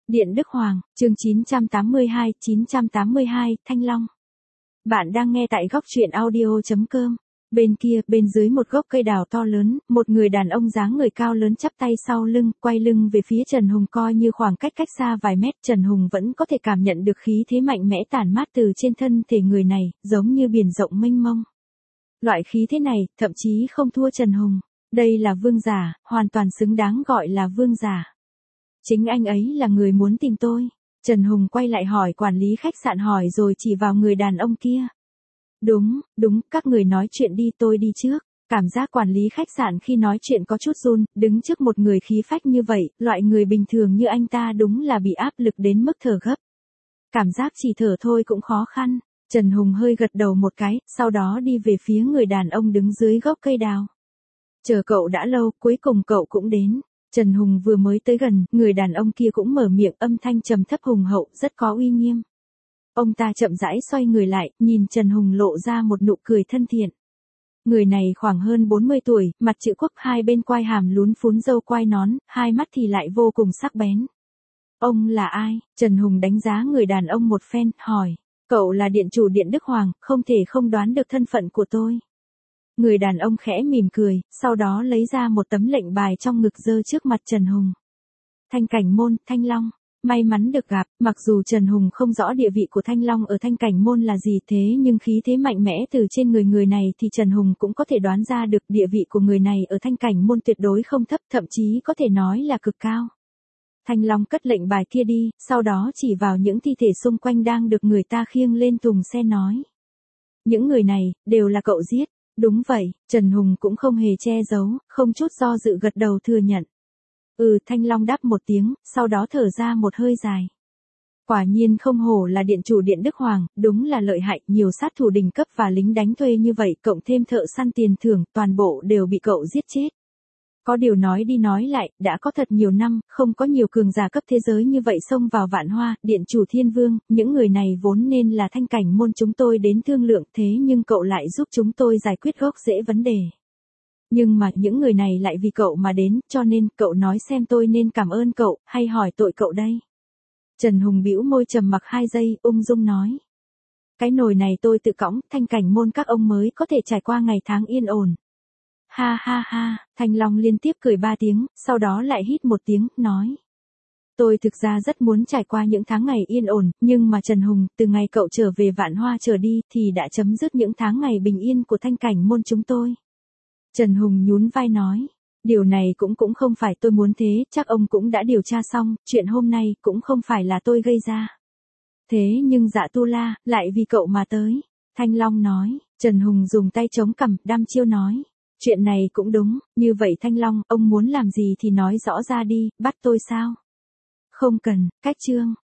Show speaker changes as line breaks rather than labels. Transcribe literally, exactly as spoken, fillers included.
Điện Đức Hoàng, chương chín trăm tám mươi hai, chín trăm tám mươi hai, Thanh Long. Bạn đang nghe tại góc truyện audio chấm com. Bên kia, bên dưới một gốc cây đào to lớn, một người đàn ông dáng người cao lớn chắp tay sau lưng, quay lưng về phía Trần Hùng, coi như khoảng cách cách xa vài mét. Trần Hùng vẫn có thể cảm nhận được khí thế mạnh mẽ tản mát từ trên thân thể người này, giống như biển rộng mênh mông. Loại khí thế này, thậm chí không thua Trần Hùng. Đây là vương giả, hoàn toàn xứng đáng gọi là vương giả. Chính anh ấy là người muốn tìm tôi. Trần Hùng quay lại hỏi quản lý khách sạn, hỏi rồi chỉ vào người đàn ông kia. Đúng, đúng, các người nói chuyện đi, tôi đi trước. Cảm giác quản lý khách sạn khi nói chuyện có chút run, đứng trước một người khí phách như vậy, loại người bình thường như anh ta đúng là bị áp lực đến mức thở gấp. Cảm giác chỉ thở thôi cũng khó khăn. Trần Hùng hơi gật đầu một cái, sau đó đi về phía người đàn ông đứng dưới gốc cây đào. Chờ cậu đã lâu, cuối cùng cậu cũng đến. Trần Hùng vừa mới tới gần, người đàn ông kia cũng mở miệng, âm thanh trầm thấp hùng hậu, rất có uy nghiêm. Ông ta chậm rãi xoay người lại, nhìn Trần Hùng lộ ra một nụ cười thân thiện. Người này khoảng hơn bốn mươi tuổi, mặt chữ quốc, hai bên quai hàm lún phún râu quai nón, hai mắt thì lại vô cùng sắc bén. Ông là ai? Trần Hùng đánh giá người đàn ông một phen, hỏi. Cậu là điện chủ Điện Đức Hoàng, không thể không đoán được thân phận của tôi. Người đàn ông khẽ mỉm cười, sau đó lấy ra một tấm lệnh bài trong ngực giơ trước mặt Trần Hùng. Thanh Cảnh Môn, Thanh Long. May mắn được gặp, mặc dù Trần Hùng không rõ địa vị của Thanh Long ở Thanh Cảnh Môn là gì, thế nhưng khí thế mạnh mẽ từ trên người người này thì Trần Hùng cũng có thể đoán ra được địa vị của người này ở Thanh Cảnh Môn tuyệt đối không thấp, thậm chí có thể nói là cực cao. Thanh Long cất lệnh bài kia đi, sau đó chỉ vào những thi thể xung quanh đang được người ta khiêng lên thùng xe nói. Những người này, đều là cậu giết. Đúng vậy, Trần Hùng cũng không hề che giấu, không chút do dự gật đầu thừa nhận. Ừ, Thanh Long đáp một tiếng, sau đó thở ra một hơi dài. Quả nhiên không hổ là điện chủ Điện Đức Hoàng, đúng là lợi hại, nhiều sát thủ đỉnh cấp và lính đánh thuê như vậy, cộng thêm thợ săn tiền thưởng, toàn bộ đều bị cậu giết chết. Có điều nói đi nói lại, đã có thật nhiều năm, không có nhiều cường giả cấp thế giới như vậy xông vào Vạn Hoa, điện chủ Thiên Vương, những người này vốn nên là Thanh Cảnh Môn chúng tôi đến thương lượng, thế nhưng cậu lại giúp chúng tôi giải quyết gốc rễ vấn đề. Nhưng mà những người này lại vì cậu mà đến, cho nên cậu nói xem tôi nên cảm ơn cậu, hay hỏi tội cậu đây. Trần Hùng bĩu môi trầm mặc hai giây, ung dung nói. Cái nồi này tôi tự cõng, Thanh Cảnh Môn các ông mới có thể trải qua ngày tháng yên ổn. Ha ha ha, Thanh Long liên tiếp cười ba tiếng, sau đó lại hít một tiếng, nói. Tôi thực ra rất muốn trải qua những tháng ngày yên ổn, nhưng mà Trần Hùng, từ ngày cậu trở về Vạn Hoa trở đi, thì đã chấm dứt những tháng ngày bình yên của Thanh Cảnh Môn chúng tôi. Trần Hùng nhún vai nói. Điều này cũng cũng không phải tôi muốn thế, chắc ông cũng đã điều tra xong, chuyện hôm nay cũng không phải là tôi gây ra. Thế nhưng Dạ Tu La, lại vì cậu mà tới. Thanh Long nói, Trần Hùng dùng tay chống cằm, đăm chiêu nói. Chuyện này cũng đúng, như vậy Thanh Long, ông muốn làm gì thì nói rõ ra đi, bắt tôi sao? Không cần, cách chương.